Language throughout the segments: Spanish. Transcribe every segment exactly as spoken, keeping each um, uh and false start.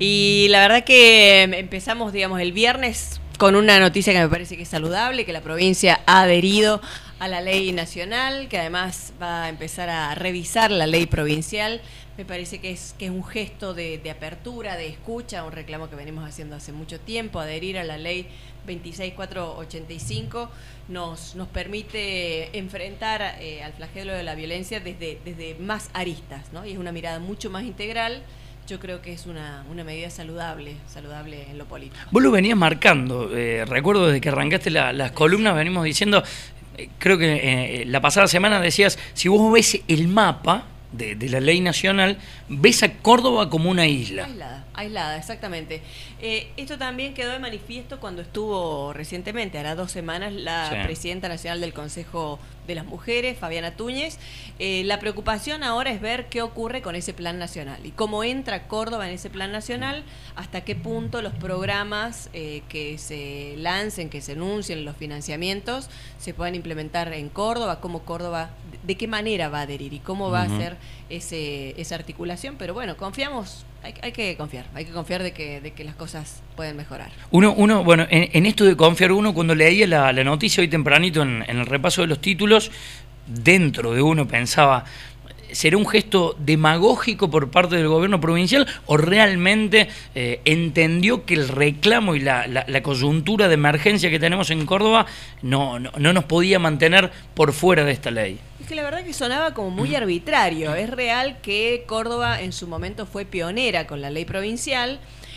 Y la verdad que empezamos, digamos, el viernes con una noticia que me parece que es saludable, que la provincia ha adherido a la ley nacional, que además va a empezar a revisar la ley provincial. Me parece que es, que es un gesto de, de apertura, de escucha, un reclamo que venimos haciendo hace mucho tiempo. Adherir a la ley veintiséis mil cuatrocientos ochenta y cinco nos, nos permite enfrentar eh, al flagelo de la violencia desde, desde más aristas, ¿no? Y es una mirada mucho más integral. Yo creo que es una, una medida saludable, saludable en lo político. Vos lo venías marcando, eh, recuerdo desde que arrancaste la, las columnas, venimos diciendo, eh, creo que eh, la pasada semana decías, si vos ves el mapa de, de la ley nacional, ves a Córdoba como una isla. Aislada, aislada, exactamente. Eh, esto también quedó de manifiesto cuando estuvo recientemente, hará dos semanas, la Sí. presidenta nacional del Consejo de las Mujeres, Fabiana Túñez. Eh, la preocupación ahora es ver qué ocurre con ese plan nacional y cómo entra Córdoba en ese plan nacional, hasta qué punto los programas eh, que se lancen, que se anuncien, los financiamientos, se puedan implementar en Córdoba, cómo Córdoba, de qué manera va a adherir y cómo va uh-huh. a ser ese, esa articulación. Pero bueno, confiamos, hay, hay que confiar, hay que confiar de que, de que las cosas pueden mejorar. Uno, uno bueno, en, en esto de confiar, uno cuando leía la, la noticia hoy tempranito en, en el repaso de los títulos, dentro de uno pensaba, ¿será un gesto demagógico por parte del gobierno provincial o realmente eh, entendió que el reclamo y la, la, la coyuntura de emergencia que tenemos en Córdoba no, no, no nos podía mantener por fuera de esta ley? Es que la verdad que sonaba como muy arbitrario. Es real que Córdoba en su momento fue pionera con la ley provincial.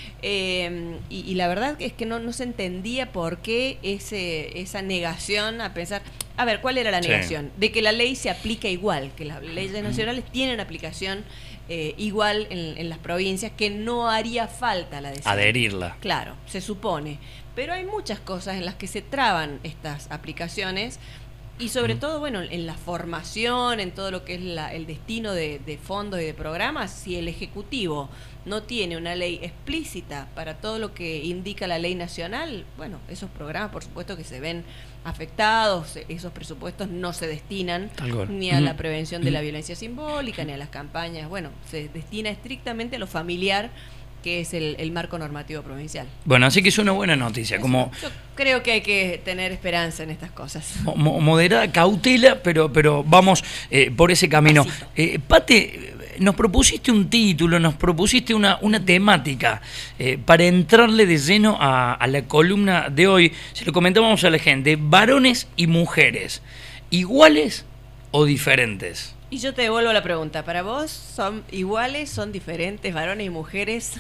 Eh, y, y la verdad es que no, no se entendía por qué ese, esa negación a pensar, a ver, ¿cuál era la negación? Sí. De que la ley se aplica igual, que las leyes nacionales tienen aplicación eh, igual en, en las provincias, que no haría falta la decisión. Adherirla. Claro, se supone. Pero hay muchas cosas en las que se traban estas aplicaciones. Y sobre todo, bueno, en la formación, en todo lo que es la, el destino de, de fondos y de programas, si el Ejecutivo no tiene una ley explícita para todo lo que indica la ley nacional, bueno, esos programas por supuesto que se ven afectados, esos presupuestos no se destinan ni a la prevención de la violencia simbólica, ni a las campañas, bueno, se destina estrictamente a lo familiar, que es el, el marco normativo provincial. Bueno, así que es una buena noticia. Como yo creo que hay que tener esperanza en estas cosas. Mo moderada, cautela, pero, pero vamos eh, por ese camino. Eh, Pate, nos propusiste un título, nos propusiste una, una temática eh, para entrarle de lleno a, a la columna de hoy. Se lo comentábamos a la gente, varones y mujeres, ¿iguales o diferentes? Y yo te devuelvo la pregunta, ¿para vos son iguales, son diferentes, varones y mujeres?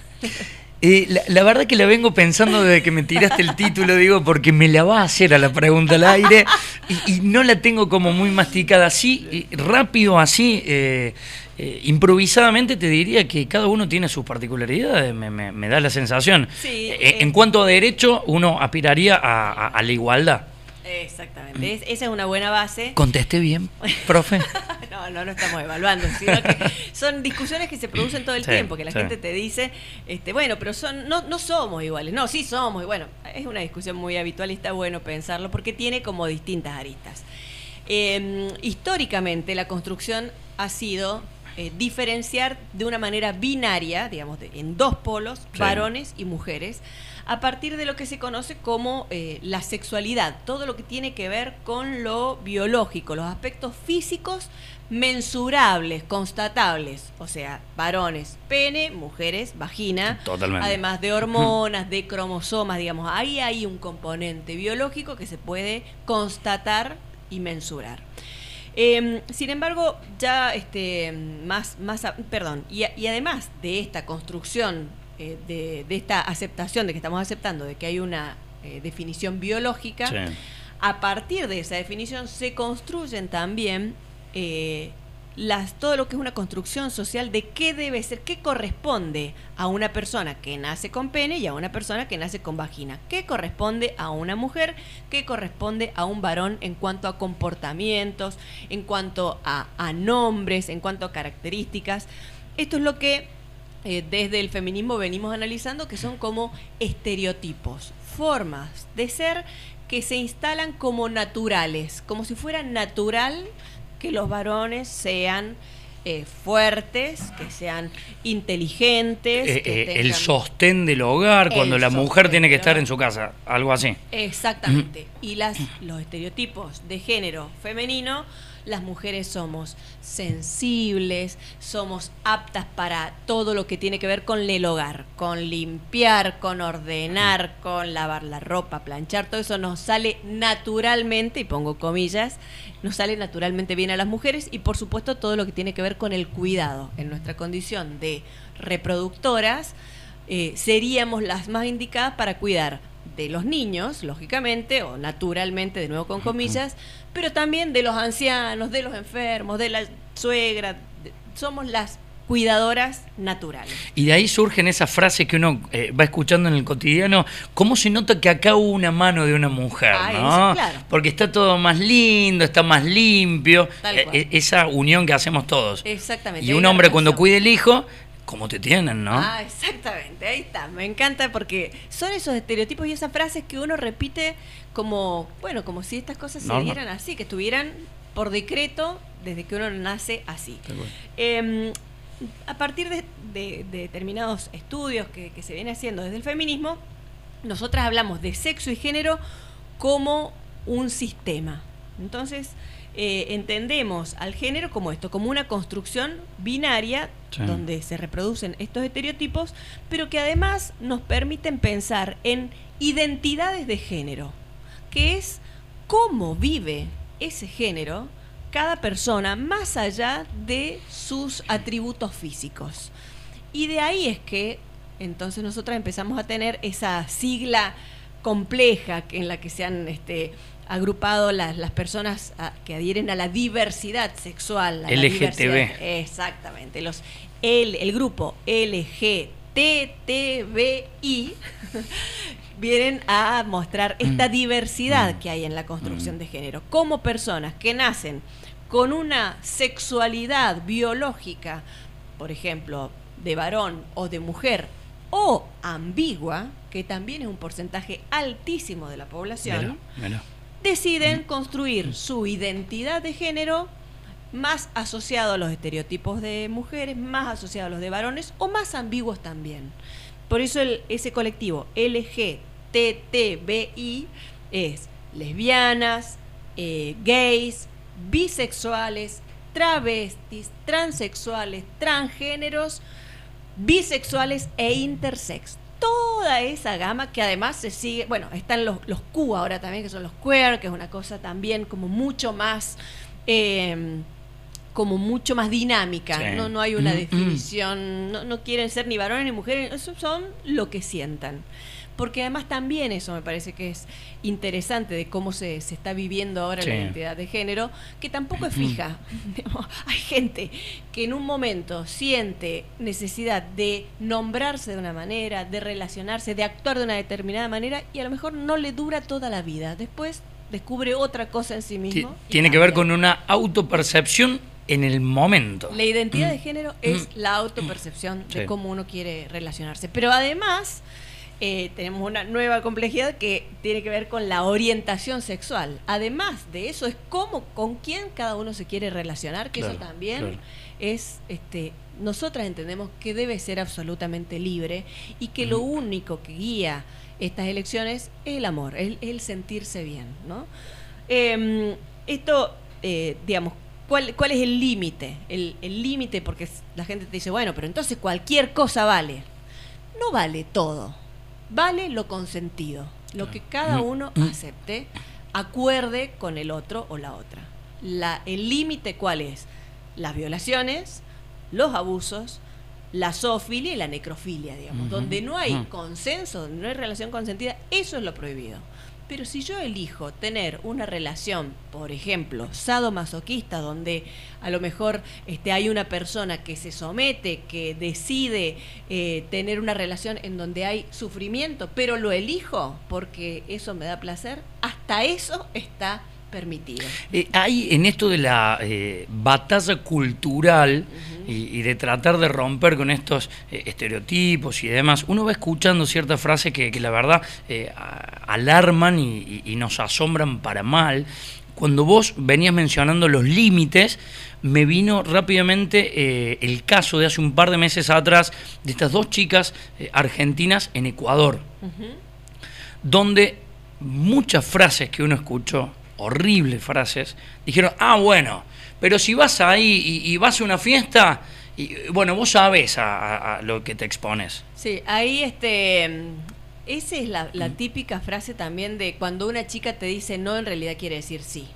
Eh, la, la verdad que la vengo pensando desde que me tiraste el título, digo, porque me la va a hacer a la pregunta al aire y, y no la tengo como muy masticada. Así, rápido, así, eh, eh, improvisadamente te diría que cada uno tiene sus particularidades, me, me, me da la sensación. Sí, eh, eh, en cuanto a derecho, uno aspiraría a, a, a la igualdad. Exactamente, es, esa es una buena base. ¿Contesté bien, profe? No, no, no estamos evaluando, sino que son discusiones que se producen todo el sí, tiempo, que la sí. gente te dice, este, bueno, pero son no, no somos iguales, no, sí somos, y bueno, es una discusión muy habitual y está bueno pensarlo porque tiene como distintas aristas. Eh, históricamente la construcción ha sido eh, diferenciar de una manera binaria, digamos, de, en dos polos, sí. varones y mujeres, a partir de lo que se conoce como eh, la sexualidad, todo lo que tiene que ver con lo biológico, los aspectos físicos mensurables, constatables, o sea, varones, pene, mujeres, vagina, totalmente. Además de hormonas, de cromosomas, digamos, ahí hay un componente biológico que se puede constatar y mensurar. Eh, sin embargo, ya este, más, más, perdón, y, y además de esta construcción Eh, de, de esta aceptación, de que estamos aceptando de que hay una eh, definición biológica, sí. a partir de esa definición se construyen también eh, las, todo lo que es una construcción social de qué debe ser, qué corresponde a una persona que nace con pene y a una persona que nace con vagina, qué corresponde a una mujer, qué corresponde a un varón en cuanto a comportamientos, en cuanto a, a nombres, en cuanto a características. Esto es lo que Eh, desde el feminismo venimos analizando, que son como estereotipos, formas de ser que se instalan como naturales, como si fuera natural que los varones sean eh, fuertes, que sean inteligentes. Eh, que eh, tengan... El sostén del hogar, El cuando la mujer tiene que estar hogar. en su casa, algo así. Exactamente. Y las, los estereotipos de género femenino, las mujeres somos sensibles, somos aptas para todo lo que tiene que ver con el hogar, con limpiar, con ordenar, con lavar la ropa, planchar, todo eso nos sale naturalmente, y pongo comillas, nos sale naturalmente bien a las mujeres, y por supuesto todo lo que tiene que ver con el cuidado. En nuestra condición de reproductoras, eh, seríamos las más indicadas para cuidar de los niños, lógicamente, o naturalmente, de nuevo con comillas, pero también de los ancianos, de los enfermos, de la suegra. De, somos las cuidadoras naturales. Y de ahí surgen esas frases que uno eh, va escuchando en el cotidiano. ¿Cómo se nota que acá hubo una mano de una mujer? Ah, ¿no? eso, claro. Porque está todo más lindo, está más limpio. Tal cual. Eh, esa unión que hacemos todos. Exactamente. Y Hay un una hombre cuando relación. cuide el hijo, ¿cómo te tienen, no? Ah, exactamente, ahí está, me encanta porque son esos estereotipos y esas frases que uno repite como, bueno, como si estas cosas se Normal. dieran así, que estuvieran por decreto desde que uno nace así. Bueno. Eh, a partir de, de- de determinados estudios que, que se viene haciendo desde el feminismo, nosotras hablamos de sexo y género como un sistema. Entonces, eh, entendemos al género como esto, como una construcción binaria, Sí. donde se reproducen estos estereotipos, pero que además nos permiten pensar en identidades de género, que es cómo vive ese género cada persona más allá de sus atributos físicos. Y de ahí es que entonces nosotras empezamos a tener esa sigla compleja que- en la que se han este, agrupado las, las personas a- que adhieren a la diversidad sexual. A la L G T B. diversidad- exactamente. Los, el, el grupo L G T T B I vienen a mostrar esta diversidad que hay en la construcción de género. Como personas que nacen con una sexualidad biológica, por ejemplo, de varón o de mujer, o ambigua, que también es un porcentaje altísimo de la población, Mira, mira. deciden construir su identidad de género más asociado a los estereotipos de mujeres, más asociado a los de varones o más ambiguos también. Por eso el, ese colectivo L G T T B I es lesbianas, eh, gays, bisexuales, travestis, transexuales, transgéneros, bisexuales e intersex. Toda esa gama que además se sigue, bueno, están los, los Q ahora también, que son los queer, que es una cosa también como mucho más, eh, como mucho más dinámica. Sí. No, no hay una Mm, definición, no, no quieren ser ni varones ni mujeres, eso son lo que sientan. Porque además también eso me parece que es interesante de cómo se, se está viviendo ahora Sí. la identidad de género, que tampoco es fija. Digamos, hay gente que en un momento siente necesidad de nombrarse de una manera, de relacionarse, de actuar de una determinada manera y a lo mejor no le dura toda la vida. Después descubre otra cosa en sí Ti- mismo. y Tiene que ver cambia. con una autopercepción en el momento. La identidad de Mm. género es Mm. la autopercepción de Sí. cómo uno quiere relacionarse. Pero además, eh, tenemos una nueva complejidad que tiene que ver con la orientación sexual. Además de eso, es cómo, con quién cada uno se quiere relacionar, que Claro, eso también claro. es, este, nosotras entendemos que debe ser absolutamente libre y que lo único que guía estas elecciones es el amor, el, el sentirse bien, ¿no? Eh, esto, eh, digamos, ¿cuál, ¿cuál es el límite? El el límite, porque la gente te dice, bueno, pero entonces cualquier cosa vale. No vale todo, vale lo consentido, lo que cada uno acepte, acuerde con el otro o la otra. La, el límite, ¿cuál es? Las violaciones, los abusos, la zoofilia y la necrofilia, digamos. Ujú, Donde no hay ujú. consenso, donde no hay relación consentida, eso es lo prohibido. Pero si yo elijo tener una relación, por ejemplo, sadomasoquista, donde a lo mejor este, hay una persona que se somete, que decide eh, tener una relación en donde hay sufrimiento, pero lo elijo porque eso me da placer, hasta eso está permitido. Eh, hay en esto de la eh, batalla cultural y, y de tratar de romper con estos eh, estereotipos y demás, uno va escuchando ciertas frases que, que la verdad eh, a- alarman y, y- y nos asombran para mal, cuando vos venías mencionando los límites, me vino rápidamente eh, el caso de hace un par de meses atrás de estas dos chicas eh, argentinas en Ecuador, uh-huh. donde muchas frases que uno escuchó, horribles frases, dijeron, ah, bueno, pero si vas ahí y, y vas a una fiesta, y, bueno, vos sabés a, a, a lo que te expones. Sí, ahí este... Esa es la, la típica frase también de cuando una chica te dice no, en realidad quiere decir sí.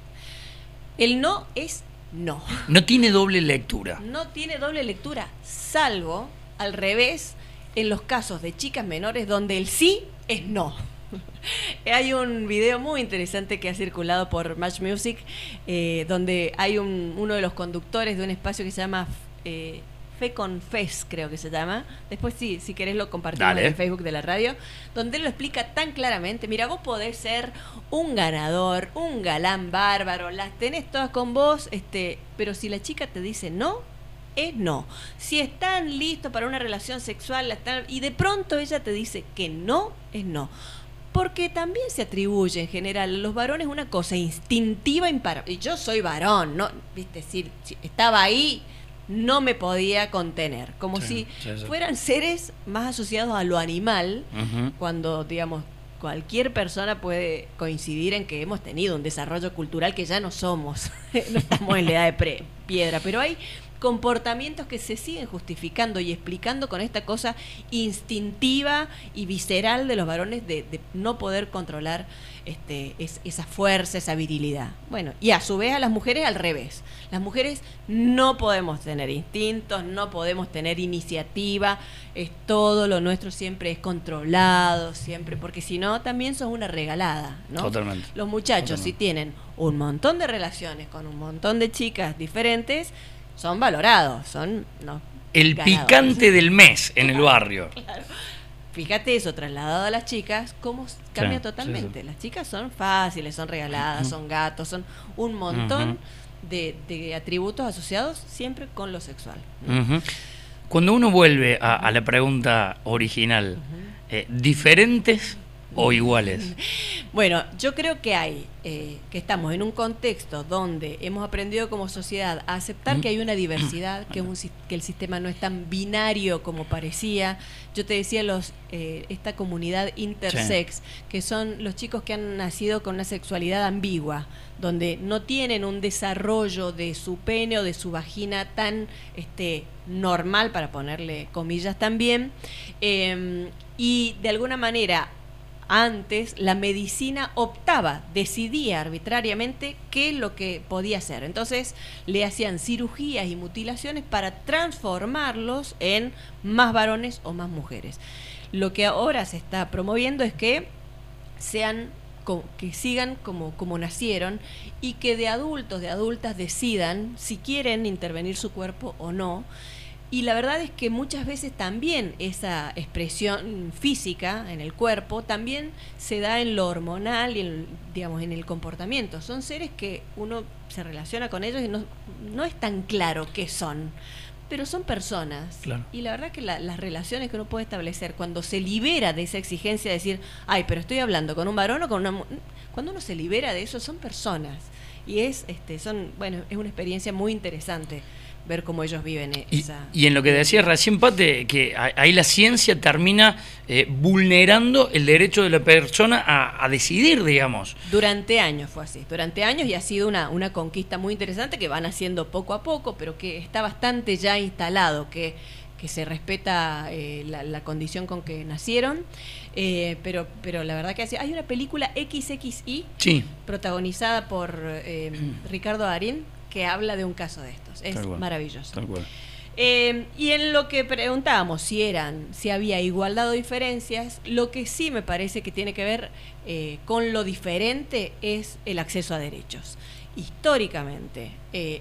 El no es no. No tiene doble lectura. No tiene doble lectura, salvo al revés en los casos de chicas menores donde el sí es no. Hay un video muy interesante que ha circulado por Match Music, eh, donde hay un, uno de los conductores de un espacio que se llama... Eh, Fe con Fez, creo que se llama. Después, sí, si querés, lo compartimos Dale. en el Facebook de la radio, donde él lo explica tan claramente. Mira, vos podés ser un ganador, un galán bárbaro, las tenés todas con vos, este, pero si la chica te dice no, es no. Si están listos para una relación sexual, la están, y de pronto ella te dice que no, es no. Porque también se atribuye en general a los varones una cosa instintiva imparable. Y yo soy varón, ¿no? Viste, si, si estaba ahí... no me podía contener, como sí, si sí, sí. fueran seres más asociados a lo animal, uh-huh. cuando, digamos, cualquier persona puede coincidir en que hemos tenido un desarrollo cultural que ya no somos, no estamos en la edad de pre- piedra, pero hay comportamientos que se siguen justificando y explicando con esta cosa instintiva y visceral de los varones de, de no poder controlar este, es, esa fuerza, esa virilidad. Bueno, y a su vez a las mujeres al revés. Las mujeres no podemos tener instintos, no podemos tener iniciativa, es todo lo nuestro siempre es controlado, siempre, porque si no también sos una regalada, ¿no? Totalmente. Los muchachos, Totalmente. si tienen un montón de relaciones con un montón de chicas diferentes, son valorados, son no, el ganadores. Picante del mes en el barrio. Claro. Fíjate eso, trasladado a las chicas, cómo cambia sí, totalmente. Sí, sí. Las chicas son fáciles, son regaladas, uh-huh. son gatos, son un montón uh-huh. de, de atributos asociados siempre con lo sexual, ¿no? Uh-huh. Cuando uno vuelve a, a la pregunta original, uh-huh. eh, ¿diferentes o iguales? Bueno, yo creo que hay, eh, que estamos en un contexto donde hemos aprendido como sociedad a aceptar que hay una diversidad, que, un, que el sistema no es tan binario como parecía. Yo te decía los eh, esta comunidad intersex, sí. que son los chicos que han nacido con una sexualidad ambigua, donde no tienen un desarrollo de su pene o de su vagina tan este, normal, para ponerle comillas también, eh, y de alguna manera antes la medicina optaba, decidía arbitrariamente qué es lo que podía hacer. Entonces le hacían cirugías y mutilaciones para transformarlos en más varones o más mujeres. Lo que ahora se está promoviendo es que sean, que sigan como, como nacieron, y que de adultos, de adultas decidan si quieren intervenir su cuerpo o no. Y la verdad es que muchas veces también esa expresión física en el cuerpo también se da en lo hormonal y en, digamos, en el comportamiento. Son seres que uno se relaciona con ellos y no, no es tan claro qué son, pero son personas. Claro. Y la verdad que la, las relaciones que uno puede establecer cuando se libera de esa exigencia de decir, ay, pero estoy hablando con un varón o con una mujer, cuando uno se libera de eso, son personas. Y es, este, son, bueno, es una experiencia muy interesante ver cómo ellos viven esa... Y, y en lo que decías recién, Pate, que ahí la ciencia termina eh, vulnerando el derecho de la persona a, a decidir, digamos. Durante años fue así, durante años, y ha sido una, una conquista muy interesante que van haciendo poco a poco, pero que está bastante ya instalado, que, que se respeta eh, la, la condición con que nacieron, eh, pero, pero la verdad que así, hay una película equis equis i, sí. protagonizada por eh, Ricardo Darín, que habla de un caso de estos. Es Tal maravilloso. Tal cual. Eh, y en lo que preguntábamos si eran, si había igualdad o diferencias, lo que sí me parece que tiene que ver eh, con lo diferente es el acceso a derechos. Históricamente, eh,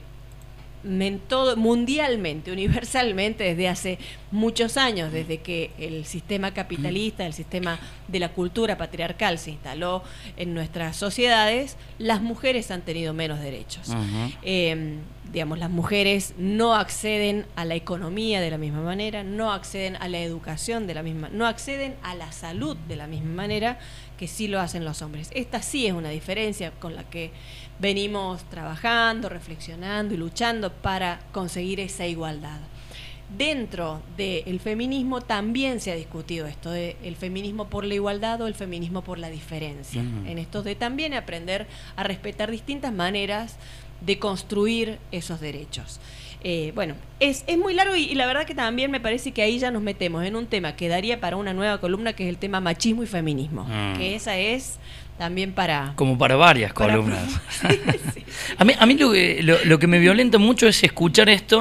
en todo, mundialmente, universalmente, desde hace muchos años, desde que el sistema capitalista, el sistema de la cultura patriarcal se instaló en nuestras sociedades, las mujeres han tenido menos derechos. Uh-huh. Eh, digamos, las mujeres no acceden a la economía de la misma manera, no acceden a la educación de la misma, no acceden a la salud de la misma manera que sí lo hacen los hombres. Esta sí es una diferencia con la que venimos trabajando, reflexionando y luchando para conseguir esa igualdad. Dentro del feminismo también se ha discutido esto de el feminismo por la igualdad o el feminismo por la diferencia. Uh-huh. En esto de también aprender a respetar distintas maneras de construir esos derechos. Eh, bueno, es, es muy largo y, y la verdad que también me parece que ahí ya nos metemos en un tema que daría para una nueva columna, que es el tema machismo y feminismo, mm. que esa es también para... Como para varias para columnas. Sí, sí. A mí, a mí lo, que, lo, lo que me violenta mucho es escuchar esto,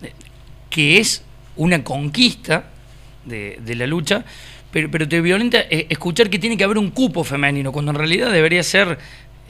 que es una conquista de, de la lucha, pero, pero te violenta escuchar que tiene que haber un cupo femenino, cuando en realidad debería ser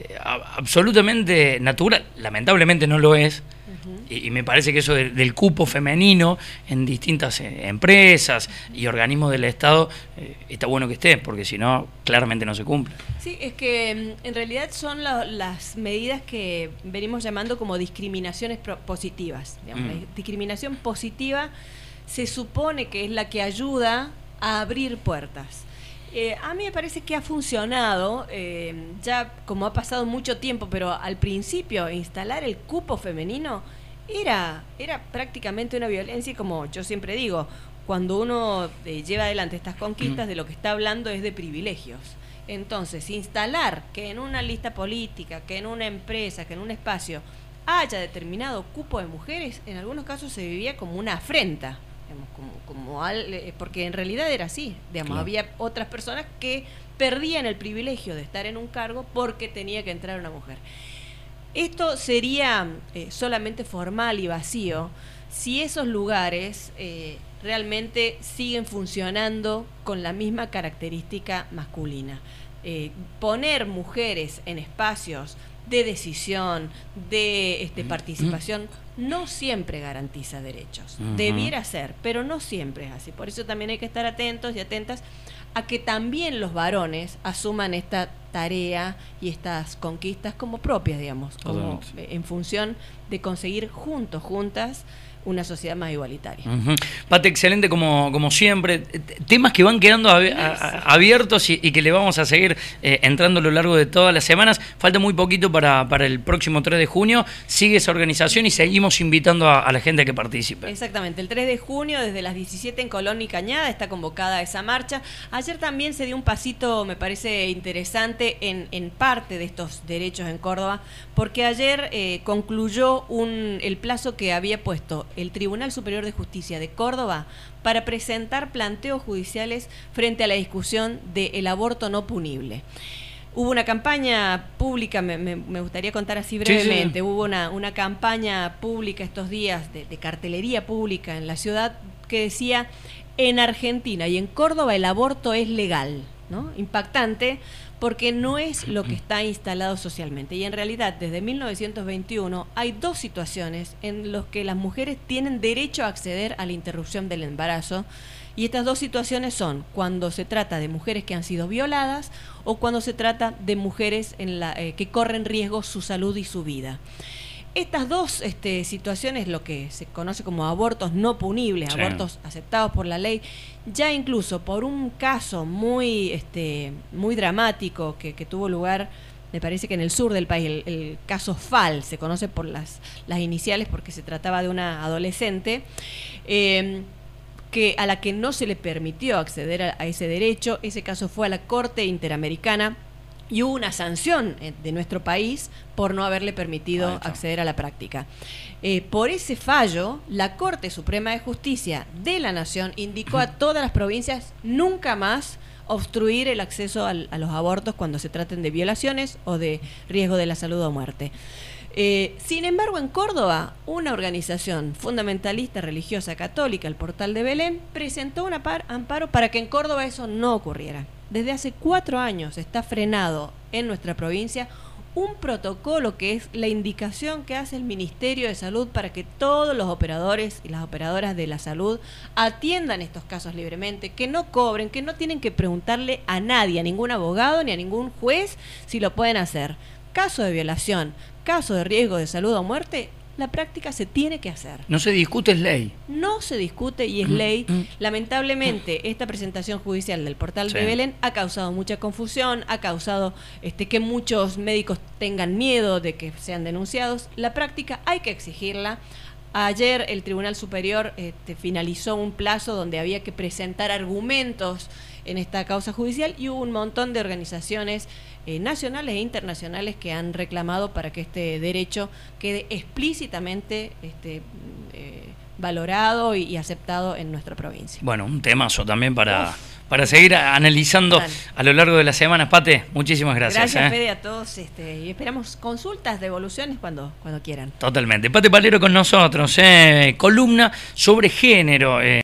absolutamente natural. Lamentablemente no lo es. Uh-huh. y, y me parece que eso de, del cupo femenino en distintas eh, empresas y organismos del Estado eh, está bueno que esté, porque si no, claramente no se cumple. Sí, es que en realidad son la, las medidas que venimos llamando como discriminaciones pro- positivas. Digamos. Mm. La discriminación positiva se supone que es la que ayuda a abrir puertas. Eh, a mí me parece que ha funcionado, eh, ya como ha pasado mucho tiempo, pero al principio instalar el cupo femenino era, era prácticamente una violencia, y como yo siempre digo, cuando uno eh, lleva adelante estas conquistas, mm. de lo que está hablando es de privilegios. Entonces, instalar que en una lista política, que en una empresa, que en un espacio haya determinado cupo de mujeres, en algunos casos se vivía como una afrenta. Digamos, como, como al, eh, porque en realidad era así, digamos, claro. Había otras personas que perdían el privilegio de estar en un cargo porque tenía que entrar una mujer. Esto sería eh, solamente formal y vacío si esos lugares eh, realmente siguen funcionando con la misma característica masculina. Eh, poner mujeres en espacios de decisión, de este, participación, no siempre garantiza derechos. Uh-huh. Debiera ser, pero no siempre es así. Por eso también hay que estar atentos y atentas a que también los varones asuman esta tarea y estas conquistas como propias, digamos, como en función de conseguir juntos, juntas, una sociedad más igualitaria. Uh-huh. Pate, excelente como, como siempre. Temas que van quedando ab- a- abiertos y, y que le vamos a seguir eh, entrando a lo largo de todas las semanas. Falta muy poquito para, para el próximo tres de junio. Sigue esa organización y seguimos invitando a, a la gente a que participe. Exactamente. El tres de junio, desde las diecisiete en Colón y Cañada, está convocada esa marcha. Ayer también se dio un pasito, me parece interesante, en, en parte de estos derechos en Córdoba, porque ayer eh, concluyó un, el plazo que había puesto el Tribunal Superior de Justicia de Córdoba para presentar planteos judiciales frente a la discusión del aborto no punible. Hubo una campaña pública, me, me, me gustaría contar así brevemente, sí, sí. Hubo una, una campaña pública estos días de, de cartelería pública en la ciudad que decía: en Argentina y en Córdoba el aborto es legal, ¿no? Impactante, porque no es lo que está instalado socialmente. Y en realidad, desde mil novecientos veintiuno, hay dos situaciones en las que las mujeres tienen derecho a acceder a la interrupción del embarazo. Y estas dos situaciones son cuando se trata de mujeres que han sido violadas o cuando se trata de mujeres en la, eh, que corren riesgo su salud y su vida. Estas dos este, situaciones, lo que se conoce como abortos no punibles, sí. abortos aceptados por la ley, ya incluso por un caso muy, este, muy dramático que, que tuvo lugar, me parece que en el sur del país, el, el caso Fal, se conoce por las, las iniciales porque se trataba de una adolescente, eh, que a la que no se le permitió acceder a, a ese derecho. Ese caso fue a la Corte Interamericana y hubo una sanción de nuestro país por no haberle permitido acceder a la práctica. Eh, por ese fallo, la Corte Suprema de Justicia de la Nación indicó a todas las provincias nunca más obstruir el acceso al, a los abortos cuando se traten de violaciones o de riesgo de la salud o muerte. Eh, sin embargo, en Córdoba, una organización fundamentalista religiosa católica, el Portal de Belén, presentó un amparo para que en Córdoba eso no ocurriera. Desde hace cuatro años está frenado en nuestra provincia un protocolo que es la indicación que hace el Ministerio de Salud para que todos los operadores y las operadoras de la salud atiendan estos casos libremente, que no cobren, que no tienen que preguntarle a nadie, a ningún abogado ni a ningún juez si lo pueden hacer. Caso de violación, caso de riesgo de salud o muerte, la práctica se tiene que hacer. No se discute, es ley. No se discute y es ley. Lamentablemente, esta presentación judicial del portal Sí. de Belén ha causado mucha confusión, ha causado este, que muchos médicos tengan miedo de que sean denunciados. La práctica hay que exigirla. Ayer el Tribunal Superior este, finalizó un plazo donde había que presentar argumentos en esta causa judicial y hubo un montón de organizaciones eh, nacionales e internacionales que han reclamado para que este derecho quede explícitamente este, eh, valorado y, y aceptado en nuestra provincia. Bueno, un temazo también para, para seguir analizando Dale. a lo largo de la semana. Pate, muchísimas gracias. Gracias, ¿eh? Fede, a todos este, y esperamos consultas, devoluciones cuando, cuando quieran. Totalmente. Pate Palero con nosotros, ¿eh? Columna sobre género. Eh.